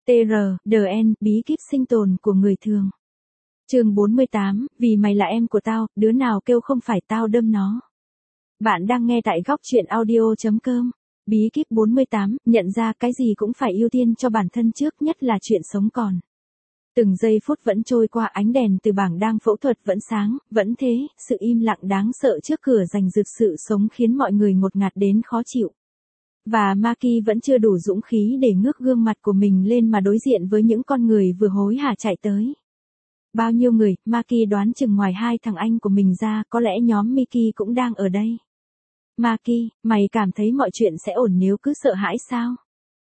TR, bí kíp sinh tồn của người thường. Chương 48, vì mày là em của tao, đứa nào kêu không phải tao đâm nó. Bạn đang nghe tại góc truyện audio.com. Bí kíp 48, nhận ra cái gì cũng phải ưu tiên cho bản thân trước, nhất là chuyện sống còn. Từng giây phút vẫn trôi qua, ánh đèn từ bảng đang phẫu thuật vẫn sáng, vẫn thế, sự im lặng đáng sợ trước cửa rành rực sự sống khiến mọi người ngột ngạt đến khó chịu. Và Maki vẫn chưa đủ dũng khí để ngước gương mặt của mình lên mà đối diện với những con người vừa hối hả chạy tới. Bao nhiêu người, Maki đoán chừng ngoài hai thằng anh của mình ra, có lẽ nhóm Miki cũng đang ở đây. Maki, mày cảm thấy mọi chuyện sẽ ổn nếu cứ sợ hãi sao?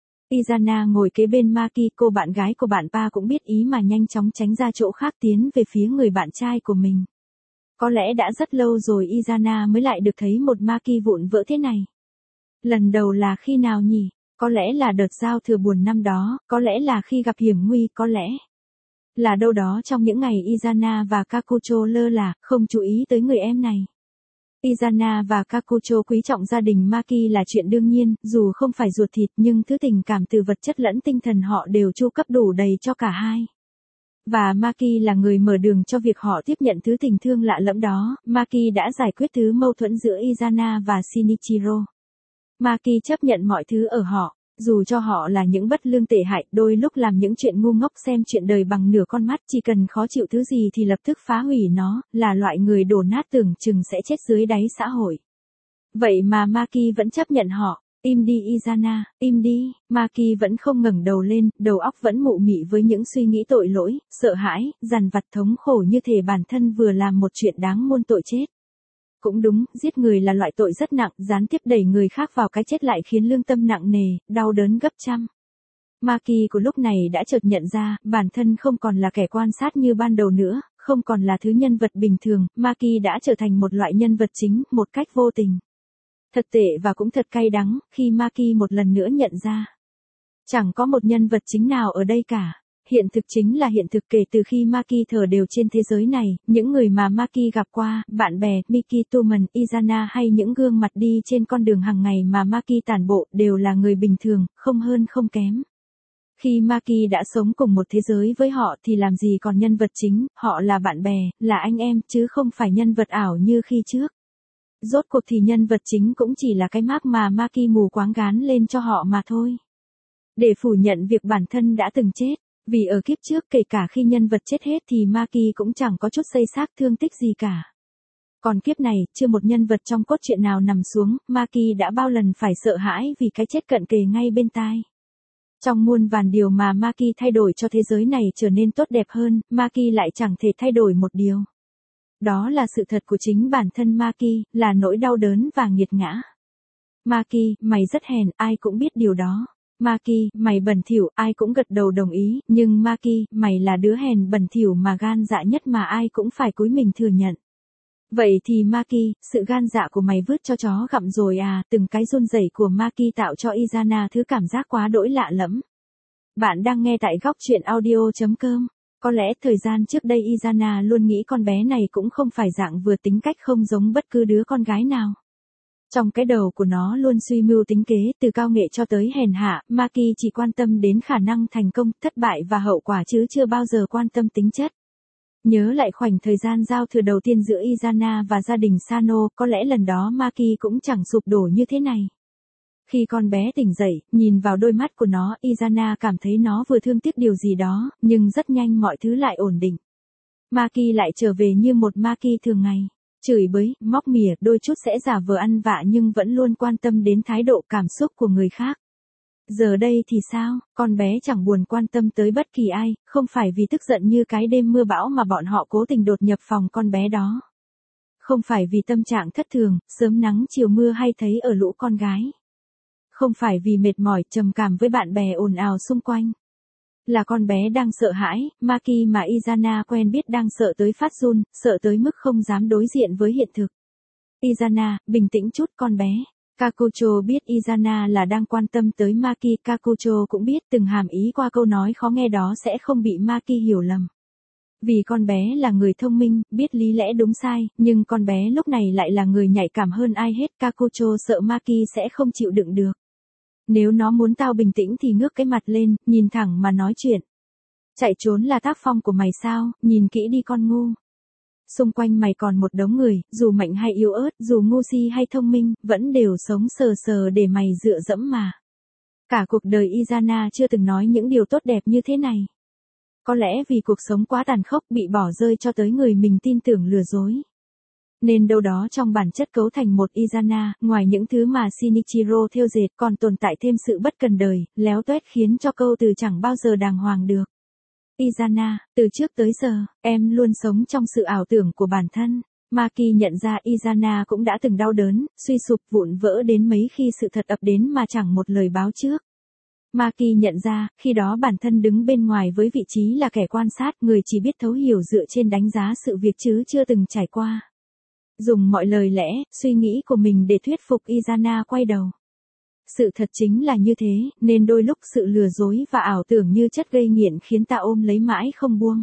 Izana ngồi kế bên Maki, cô bạn gái của bạn Pa cũng biết ý mà nhanh chóng tránh ra chỗ khác tiến về phía người bạn trai của mình. Có lẽ đã rất lâu rồi Izana mới lại được thấy một Maki vụn vỡ thế này. Lần đầu là khi nào nhỉ? Có lẽ là đợt giao thừa buồn năm đó, có lẽ là khi gặp hiểm nguy, có lẽ là đâu đó trong những ngày Izana và Kakucho lơ là, không chú ý tới người em này. Izana và Kakucho quý trọng gia đình Maki là chuyện đương nhiên, dù không phải ruột thịt nhưng thứ tình cảm từ vật chất lẫn tinh thần họ đều chu cấp đủ đầy cho cả hai. Và Maki là người mở đường cho việc họ tiếp nhận thứ tình thương lạ lẫm đó. Maki đã giải quyết thứ mâu thuẫn giữa Izana và Shinichiro. Maki chấp nhận mọi thứ ở họ, dù cho họ là những bất lương tệ hại, đôi lúc làm những chuyện ngu ngốc, xem chuyện đời bằng nửa con mắt, chỉ cần khó chịu thứ gì thì lập tức phá hủy nó, là loại người đổ nát tưởng chừng sẽ chết dưới đáy xã hội. Vậy mà Maki vẫn chấp nhận họ. Im đi Izana, im đi. Maki vẫn không ngẩng đầu lên, đầu óc vẫn mụ mị với những suy nghĩ tội lỗi, sợ hãi, dằn vặt thống khổ như thể bản thân vừa làm một chuyện đáng muôn tội chết. Cũng đúng, giết người là loại tội rất nặng, gián tiếp đẩy người khác vào cái chết lại khiến lương tâm nặng nề, đau đớn gấp trăm. Maki của lúc này đã chợt nhận ra, bản thân không còn là kẻ quan sát như ban đầu nữa, không còn là thứ nhân vật bình thường, Maki đã trở thành một loại nhân vật chính, một cách vô tình. Thật tệ và cũng thật cay đắng, khi Maki một lần nữa nhận ra. Chẳng có một nhân vật chính nào ở đây cả. Hiện thực chính là hiện thực, kể từ khi Maki thở đều trên thế giới này, những người mà Maki gặp qua, bạn bè, Miki Tuman, Izana hay những gương mặt đi trên con đường hàng ngày mà Maki tản bộ, đều là người bình thường, không hơn không kém. Khi Maki đã sống cùng một thế giới với họ thì làm gì còn nhân vật chính, họ là bạn bè, là anh em, chứ không phải nhân vật ảo như khi trước. Rốt cuộc thì nhân vật chính cũng chỉ là cái mác mà Maki mù quáng gán lên cho họ mà thôi. Để phủ nhận việc bản thân đã từng chết. Vì ở kiếp trước kể cả khi nhân vật chết hết thì Maki cũng chẳng có chút xây xác thương tích gì cả. Còn kiếp này, chưa một nhân vật trong cốt truyện nào nằm xuống, Maki đã bao lần phải sợ hãi vì cái chết cận kề ngay bên tai. Trong muôn vàn điều mà Maki thay đổi cho thế giới này trở nên tốt đẹp hơn, Maki lại chẳng thể thay đổi một điều. Đó là sự thật của chính bản thân Maki, là nỗi đau đớn và nghiệt ngã. Maki, mày rất hèn, ai cũng biết điều đó. Maki, mày bẩn thỉu, ai cũng gật đầu đồng ý, nhưng Maki, mày là đứa hèn bẩn thỉu mà gan dạ nhất mà ai cũng phải cúi mình thừa nhận. Vậy thì Maki, sự gan dạ của mày vứt cho chó gặm rồi à? Từng cái run rẩy của Maki tạo cho Izana thứ cảm giác quá đỗi lạ lẫm. Bạn đang nghe tại góc truyện audio.com. Có lẽ thời gian trước đây Izana luôn nghĩ con bé này cũng không phải dạng vừa, tính cách không giống bất cứ đứa con gái nào. Trong cái đầu của nó luôn suy mưu tính kế, từ cao nghệ cho tới hèn hạ, Maki chỉ quan tâm đến khả năng thành công, thất bại và hậu quả chứ chưa bao giờ quan tâm tính chất. Nhớ lại khoảnh thời gian giao thừa đầu tiên giữa Izana và gia đình Sano, có lẽ lần đó Maki cũng chẳng sụp đổ như thế này. Khi con bé tỉnh dậy, nhìn vào đôi mắt của nó, Izana cảm thấy nó vừa thương tiếc điều gì đó, nhưng rất nhanh mọi thứ lại ổn định. Maki lại trở về như một Maki thường ngày. Chửi bới, móc mỉa, đôi chút sẽ giả vờ ăn vạ nhưng vẫn luôn quan tâm đến thái độ cảm xúc của người khác. Giờ đây thì sao, con bé chẳng buồn quan tâm tới bất kỳ ai, không phải vì tức giận như cái đêm mưa bão mà bọn họ cố tình đột nhập phòng con bé đó. Không phải vì tâm trạng thất thường, sớm nắng chiều mưa hay thấy ở lũ con gái. Không phải vì mệt mỏi, trầm cảm với bạn bè ồn ào xung quanh. Là con bé đang sợ hãi, Maki mà Izana quen biết đang sợ tới phát run, sợ tới mức không dám đối diện với hiện thực. Izana, bình tĩnh chút con bé. Kakucho biết Izana là đang quan tâm tới Maki, Kakucho cũng biết từng hàm ý qua câu nói khó nghe đó sẽ không bị Maki hiểu lầm. Vì con bé là người thông minh, biết lý lẽ đúng sai, nhưng con bé lúc này lại là người nhạy cảm hơn ai hết, Kakucho sợ Maki sẽ không chịu đựng được. Nếu nó muốn tao bình tĩnh thì ngước cái mặt lên, nhìn thẳng mà nói chuyện. Chạy trốn là tác phong của mày sao, nhìn kỹ đi con ngu. Xung quanh mày còn một đống người, dù mạnh hay yếu ớt, dù ngu si hay thông minh, vẫn đều sống sờ sờ để mày dựa dẫm mà. Cả cuộc đời Izana chưa từng nói những điều tốt đẹp như thế này. Có lẽ vì cuộc sống quá tàn khốc bị bỏ rơi cho tới người mình tin tưởng lừa dối. Nên đâu đó trong bản chất cấu thành một Izana, ngoài những thứ mà Shinichiro thêu dệt còn tồn tại thêm sự bất cần đời, léo tuét khiến cho câu từ chẳng bao giờ đàng hoàng được. Izana, từ trước tới giờ, em luôn sống trong sự ảo tưởng của bản thân. Maki nhận ra Izana cũng đã từng đau đớn, suy sụp vụn vỡ đến mấy khi sự thật ập đến mà chẳng một lời báo trước. Maki nhận ra, khi đó bản thân đứng bên ngoài với vị trí là kẻ quan sát, người chỉ biết thấu hiểu dựa trên đánh giá sự việc chứ chưa từng trải qua. Dùng mọi lời lẽ, suy nghĩ của mình để thuyết phục Izana quay đầu. Sự thật chính là như thế, nên đôi lúc sự lừa dối và ảo tưởng như chất gây nghiện khiến ta ôm lấy mãi không buông.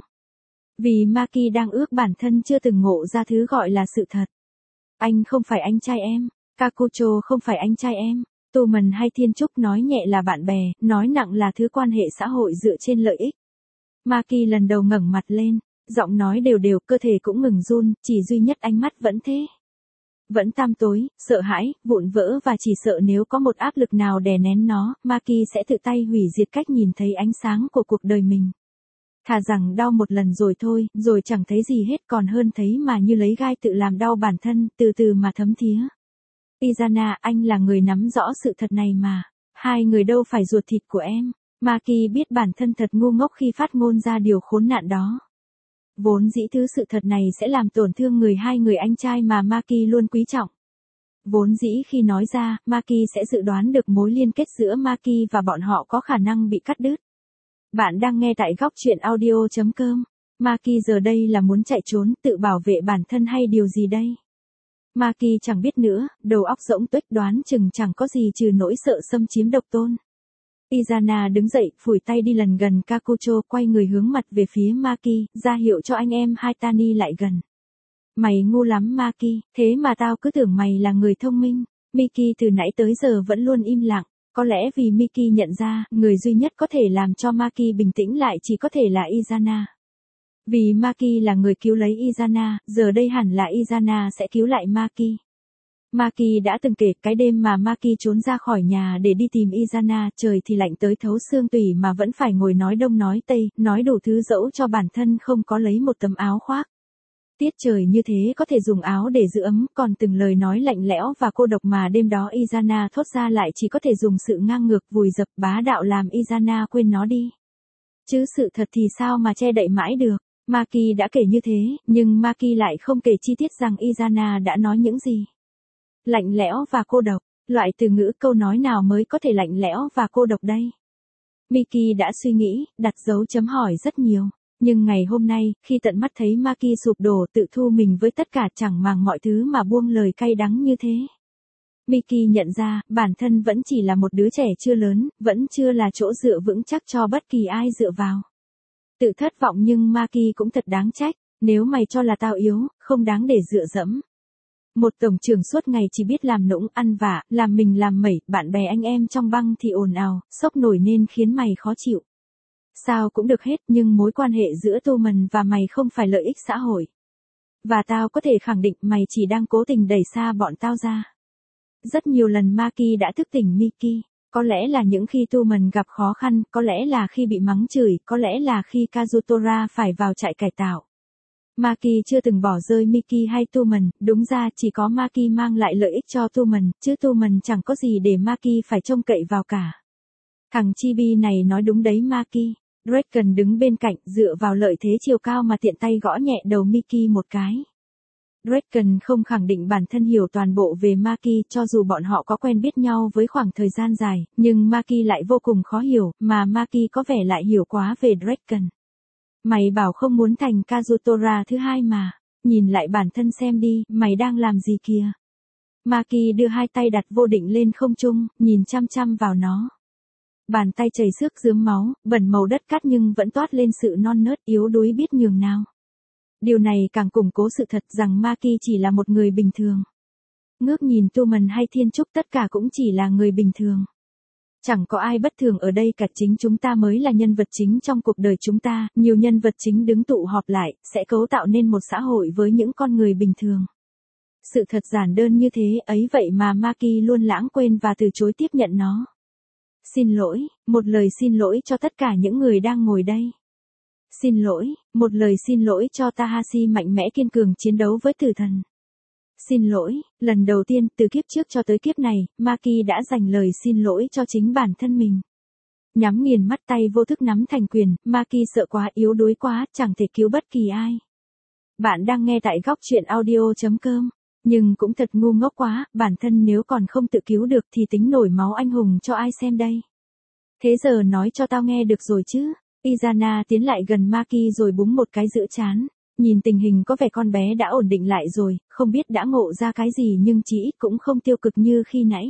Vì Maki đang ước bản thân chưa từng ngộ ra thứ gọi là sự thật. Anh không phải anh trai em, Kakucho không phải anh trai em, Tumen hay Thiên Trúc nói nhẹ là bạn bè, nói nặng là thứ quan hệ xã hội dựa trên lợi ích. Maki lần đầu ngẩng mặt lên, giọng nói đều đều, cơ thể cũng ngừng run, chỉ duy nhất ánh mắt vẫn thế. Vẫn tăm tối, sợ hãi, vụn vỡ và chỉ sợ nếu có một áp lực nào đè nén nó, Maki sẽ tự tay hủy diệt cách nhìn thấy ánh sáng của cuộc đời mình. Thà rằng đau một lần rồi thôi, rồi chẳng thấy gì hết còn hơn thấy mà như lấy gai tự làm đau bản thân, từ từ mà thấm thía. Izana, anh là người nắm rõ sự thật này mà. Hai người đâu phải ruột thịt của em. Maki biết bản thân thật ngu ngốc khi phát ngôn ra điều khốn nạn đó. Vốn dĩ thứ sự thật này sẽ làm tổn thương hai người anh trai mà Maki luôn quý trọng. Vốn dĩ khi nói ra, Maki sẽ dự đoán được mối liên kết giữa Maki và bọn họ có khả năng bị cắt đứt. Bạn đang nghe tại góc truyện audio.com. Maki giờ đây là muốn chạy trốn, tự bảo vệ bản thân hay điều gì đây? Maki chẳng biết nữa, đầu óc rỗng tuếch đoán chừng chẳng có gì trừ nỗi sợ xâm chiếm độc tôn. Izana đứng dậy, phủi tay đi lần gần Kakucho, quay người hướng mặt về phía Maki, ra hiệu cho anh em Haitani lại gần. Mày ngu lắm Maki, thế mà tao cứ tưởng mày là người thông minh. Miki từ nãy tới giờ vẫn luôn im lặng, có lẽ vì Miki nhận ra, người duy nhất có thể làm cho Maki bình tĩnh lại chỉ có thể là Izana. Vì Maki là người cứu lấy Izana, giờ đây hẳn là Izana sẽ cứu lại Maki. Maki đã từng kể cái đêm mà Maki trốn ra khỏi nhà để đi tìm Izana, trời thì lạnh tới thấu xương tủy mà vẫn phải ngồi nói đông nói tây, nói đủ thứ dẫu cho bản thân không có lấy một tấm áo khoác. Tiết trời như thế có thể dùng áo để giữ ấm, còn từng lời nói lạnh lẽo và cô độc mà đêm đó Izana thốt ra lại chỉ có thể dùng sự ngang ngược vùi dập bá đạo làm Izana quên nó đi. Chứ sự thật thì sao mà che đậy mãi được. Maki đã kể như thế, nhưng Maki lại không kể chi tiết rằng Izana đã nói những gì. Lạnh lẽo và cô độc, loại từ ngữ câu nói nào mới có thể lạnh lẽo và cô độc đây? Miki đã suy nghĩ, đặt dấu chấm hỏi rất nhiều. Nhưng ngày hôm nay, khi tận mắt thấy Maki sụp đổ tự thu mình với tất cả chẳng màng mọi thứ mà buông lời cay đắng như thế. Miki nhận ra, bản thân vẫn chỉ là một đứa trẻ chưa lớn, vẫn chưa là chỗ dựa vững chắc cho bất kỳ ai dựa vào. Tự thất vọng nhưng Maki cũng thật đáng trách, nếu mày cho là tao yếu, không đáng để dựa dẫm. Một tổng trưởng suốt ngày chỉ biết làm nũng, ăn vạ, làm mình làm mẩy, bạn bè anh em trong băng thì ồn ào, sốc nổi nên khiến mày khó chịu. Sao cũng được hết nhưng mối quan hệ giữa Tumen và mày không phải lợi ích xã hội. Và tao có thể khẳng định mày chỉ đang cố tình đẩy xa bọn tao ra. Rất nhiều lần Maki đã thức tỉnh Miki. Có lẽ là những khi Tumen gặp khó khăn, có lẽ là khi bị mắng chửi, có lẽ là khi Kazutora phải vào trại cải tạo. Maki chưa từng bỏ rơi Miki hay Tumen, đúng ra chỉ có Maki mang lại lợi ích cho Tumen, chứ Tumen chẳng có gì để Maki phải trông cậy vào cả. Thằng Chibi này nói đúng đấy Maki. Draken đứng bên cạnh, dựa vào lợi thế chiều cao mà tiện tay gõ nhẹ đầu Miki một cái. Draken không khẳng định bản thân hiểu toàn bộ về Maki, cho dù bọn họ có quen biết nhau với khoảng thời gian dài, nhưng Maki lại vô cùng khó hiểu, mà Maki có vẻ lại hiểu quá về Draken. Mày bảo không muốn thành Kazutora thứ hai mà, nhìn lại bản thân xem đi, mày đang làm gì kìa. Maki đưa hai tay đặt vô định lên không trung, nhìn chăm chăm vào nó. Bàn tay chảy xước rướm máu, bẩn màu đất cát nhưng vẫn toát lên sự non nớt yếu đuối biết nhường nào. Điều này càng củng cố sự thật rằng Maki chỉ là một người bình thường. Ngước nhìn Tumen hay Thiên Trúc tất cả cũng chỉ là người bình thường. Chẳng có ai bất thường ở đây cả, chính chúng ta mới là nhân vật chính trong cuộc đời chúng ta, nhiều nhân vật chính đứng tụ họp lại, sẽ cấu tạo nên một xã hội với những con người bình thường. Sự thật giản đơn như thế ấy vậy mà Maki luôn lãng quên và từ chối tiếp nhận nó. Xin lỗi, một lời xin lỗi cho tất cả những người đang ngồi đây. Xin lỗi, một lời xin lỗi cho Tahashi mạnh mẽ kiên cường chiến đấu với tử thần. Xin lỗi, lần đầu tiên từ kiếp trước cho tới kiếp này, Maki đã dành lời xin lỗi cho chính bản thân mình. Nhắm nghiền mắt tay vô thức nắm thành quyền, Maki sợ quá, yếu đuối quá, chẳng thể cứu bất kỳ ai. Bạn đang nghe tại góc truyện audio.com. Nhưng cũng thật ngu ngốc quá, bản thân nếu còn không tự cứu được thì tính nổi máu anh hùng cho ai xem đây. Thế giờ nói cho tao nghe được rồi chứ. Izana tiến lại gần Maki rồi búng một cái giữa trán. Nhìn tình hình có vẻ con bé đã ổn định lại rồi, không biết đã ngộ ra cái gì nhưng chí ít cũng không tiêu cực như khi nãy.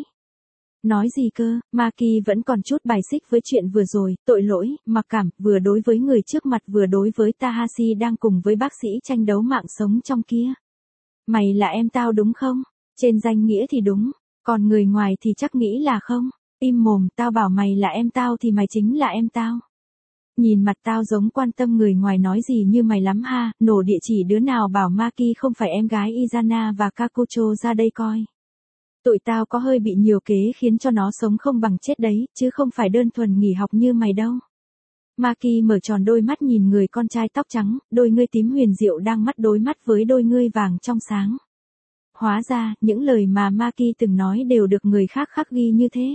Nói gì cơ, Maki vẫn còn chút bài xích với chuyện vừa rồi, tội lỗi, mặc cảm, vừa đối với người trước mặt vừa đối với Tahashi đang cùng với bác sĩ tranh đấu mạng sống trong kia. Mày là em tao đúng không? Trên danh nghĩa thì đúng, còn người ngoài thì chắc nghĩ là không. Im mồm, tao bảo mày là em tao thì mày chính là em tao. Nhìn mặt tao giống quan tâm người ngoài nói gì như mày lắm ha, nổ địa chỉ đứa nào bảo Maki không phải em gái Izana và Kakucho ra đây coi. Tụi tao có hơi bị nhiều kế khiến cho nó sống không bằng chết đấy, chứ không phải đơn thuần nghỉ học như mày đâu. Maki mở tròn đôi mắt nhìn người con trai tóc trắng, đôi ngươi tím huyền diệu đang mắt đối mắt với đôi ngươi vàng trong sáng. Hóa ra, những lời mà Maki từng nói đều được người khác khắc ghi như thế.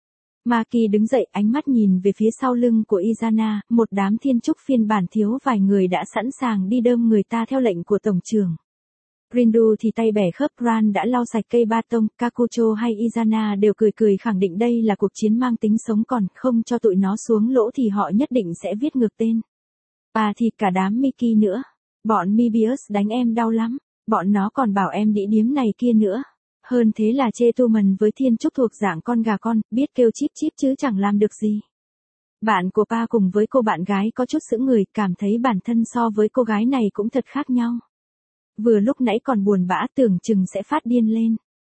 Maki đứng dậy, ánh mắt nhìn về phía sau lưng của Izana, một đám thiên trúc phiên bản thiếu vài người đã sẵn sàng đi đơm người ta theo lệnh của tổng trưởng. Rindu thì tay bẻ khớp, Ran đã lau sạch cây ba tông, Kakucho hay Izana đều cười cười khẳng định đây là cuộc chiến mang tính sống còn, không cho tụi nó xuống lỗ thì họ nhất định sẽ viết ngược tên. À thì cả đám Miki nữa. Bọn Mibius đánh em đau lắm, bọn nó còn bảo em đĩ điếm này kia nữa. Hơn thế là chê Tuman với thiên trúc thuộc dạng con gà con, biết kêu chíp chíp chứ chẳng làm được gì. Bạn của Pa cùng với cô bạn gái có chút sững người, cảm thấy bản thân so với cô gái này cũng thật khác nhau. Vừa lúc nãy còn buồn bã tưởng chừng sẽ phát điên lên.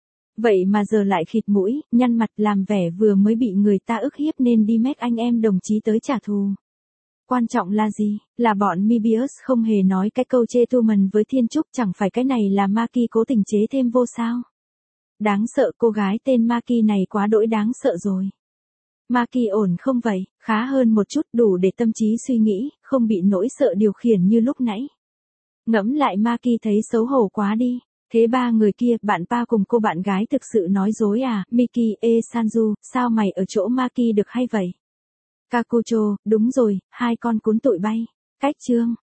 Vậy mà giờ lại khịt mũi, nhăn mặt làm vẻ vừa mới bị người ta ức hiếp nên đi mách anh em đồng chí tới trả thù. Quan trọng là gì? Là bọn Mibius không hề nói cái câu chê Tuman với thiên trúc, chẳng phải cái này là Maki cố tình chế thêm vô sao? Đáng sợ, cô gái tên Maki này quá đỗi đáng sợ rồi. Maki ổn không vậy, khá hơn một chút, đủ để tâm trí suy nghĩ, không bị nỗi sợ điều khiển như lúc nãy. Ngẫm lại Maki thấy xấu hổ quá đi. Thế ba người kia, bạn Pa cùng cô bạn gái thực sự nói dối à? Miki, Sanju, sao mày ở chỗ Maki được hay vậy? Kakucho, đúng rồi, hai con cún tụi bay. Cách chương.